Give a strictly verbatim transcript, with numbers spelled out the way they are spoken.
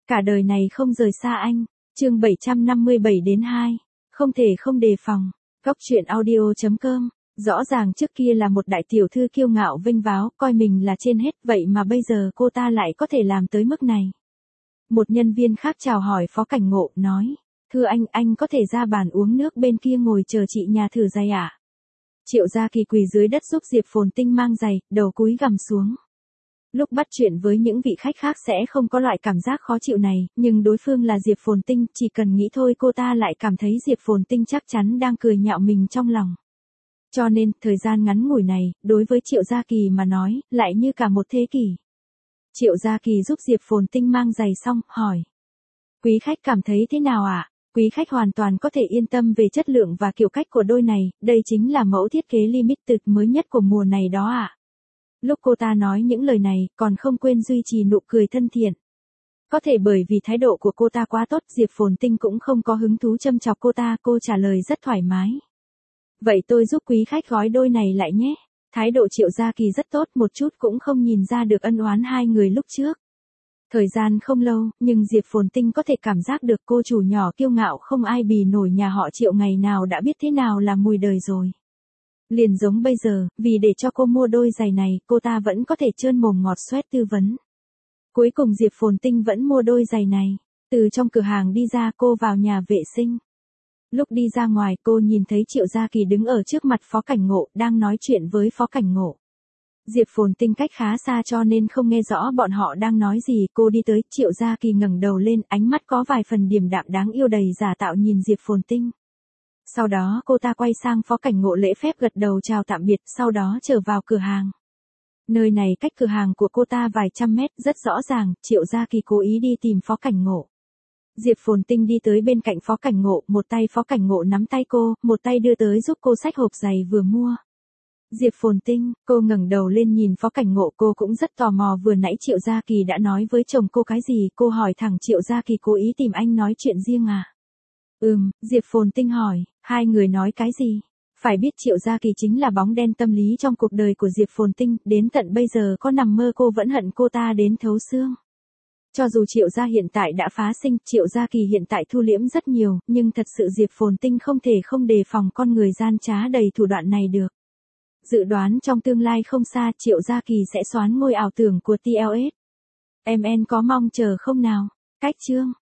Cả đời này không rời xa anh. Chương bảy trăm năm mươi bảy đến hai. Không thể không đề phòng. Góc truyện audio chấm com. Rõ ràng trước kia là một đại tiểu thư kiêu ngạo vinh váo, coi mình là trên hết, vậy mà bây giờ cô ta lại có thể làm tới mức này. Một nhân viên khác chào hỏi Phó Cảnh Ngộ, nói: "Thưa anh, anh có thể ra bàn uống nước bên kia ngồi chờ chị nhà thử giày ạ?" Triệu Gia Kỳ quỳ dưới đất giúp Diệp Phồn Tinh mang giày, đầu cúi gằm xuống. Lúc bắt chuyện với những vị khách khác sẽ không có loại cảm giác khó chịu này, nhưng đối phương là Diệp Phồn Tinh, chỉ cần nghĩ thôi cô ta lại cảm thấy Diệp Phồn Tinh chắc chắn đang cười nhạo mình trong lòng. Cho nên, thời gian ngắn ngủi này, đối với Triệu Gia Kỳ mà nói, lại như cả một thế kỷ. Triệu Gia Kỳ giúp Diệp Phồn Tinh mang giày xong, hỏi: "Quý khách cảm thấy thế nào ạ?" Quý khách hoàn toàn có thể yên tâm về chất lượng và kiểu cách của đôi này, đây chính là mẫu thiết kế limited mới nhất của mùa này đó ạ. Lúc cô ta nói những lời này, còn không quên duy trì nụ cười thân thiện. Có thể bởi vì thái độ của cô ta quá tốt, Diệp Phồn Tinh cũng không có hứng thú châm chọc cô ta, cô trả lời rất thoải mái: "Vậy tôi giúp quý khách gói đôi này lại nhé." Thái độ Triệu Gia Kỳ rất tốt, một chút cũng không nhìn ra được ân oán hai người lúc trước. Thời gian không lâu, nhưng Diệp Phồn Tinh có thể cảm giác được cô chủ nhỏ kiêu ngạo không ai bì nổi nhà họ Triệu ngày nào đã biết thế nào là mùi đời rồi. Liền giống bây giờ, vì để cho cô mua đôi giày này, cô ta vẫn có thể trơn mồm ngọt xoét tư vấn. Cuối cùng Diệp Phồn Tinh vẫn mua đôi giày này. Từ trong cửa hàng đi ra, cô vào nhà vệ sinh. Lúc đi ra ngoài, cô nhìn thấy Triệu Gia Kỳ đứng ở trước mặt Phó Cảnh Ngộ, đang nói chuyện với Phó Cảnh Ngộ. Diệp Phồn Tinh cách khá xa cho nên không nghe rõ bọn họ đang nói gì, cô đi tới, Triệu Gia Kỳ ngẩng đầu lên, ánh mắt có vài phần điềm đạm đáng yêu đầy giả tạo nhìn Diệp Phồn Tinh. Sau đó cô ta quay sang Phó Cảnh Ngộ lễ phép gật đầu chào tạm biệt, sau đó trở vào cửa hàng. Nơi này cách cửa hàng của cô ta vài trăm mét, rất rõ ràng, Triệu Gia Kỳ cố ý đi tìm Phó Cảnh Ngộ. Diệp Phồn Tinh đi tới bên cạnh Phó Cảnh Ngộ, một tay Phó Cảnh Ngộ nắm tay cô, một tay đưa tới giúp cô xách hộp giày vừa mua. Diệp Phồn Tinh, cô ngẩng đầu lên nhìn Phó Cảnh Ngộ, cô cũng rất tò mò vừa nãy Triệu Gia Kỳ đã nói với chồng cô cái gì, cô hỏi thẳng: "Triệu Gia Kỳ cố ý tìm anh nói chuyện riêng à?" "Ừm," Diệp Phồn Tinh hỏi, "hai người nói cái gì?" Phải biết Triệu Gia Kỳ chính là bóng đen tâm lý trong cuộc đời của Diệp Phồn Tinh, đến tận bây giờ có nằm mơ cô vẫn hận cô ta đến thấu xương. Cho dù Triệu Gia hiện tại đã phá sinh, Triệu Gia Kỳ hiện tại thu liễm rất nhiều, nhưng thật sự Diệp Phồn Tinh không thể không đề phòng con người gian trá đầy thủ đoạn này được. Dự đoán trong tương lai không xa, Triệu Gia Kỳ sẽ soán ngôi ảo tưởng của tê lờ ét. em en có mong chờ không nào? Cách chương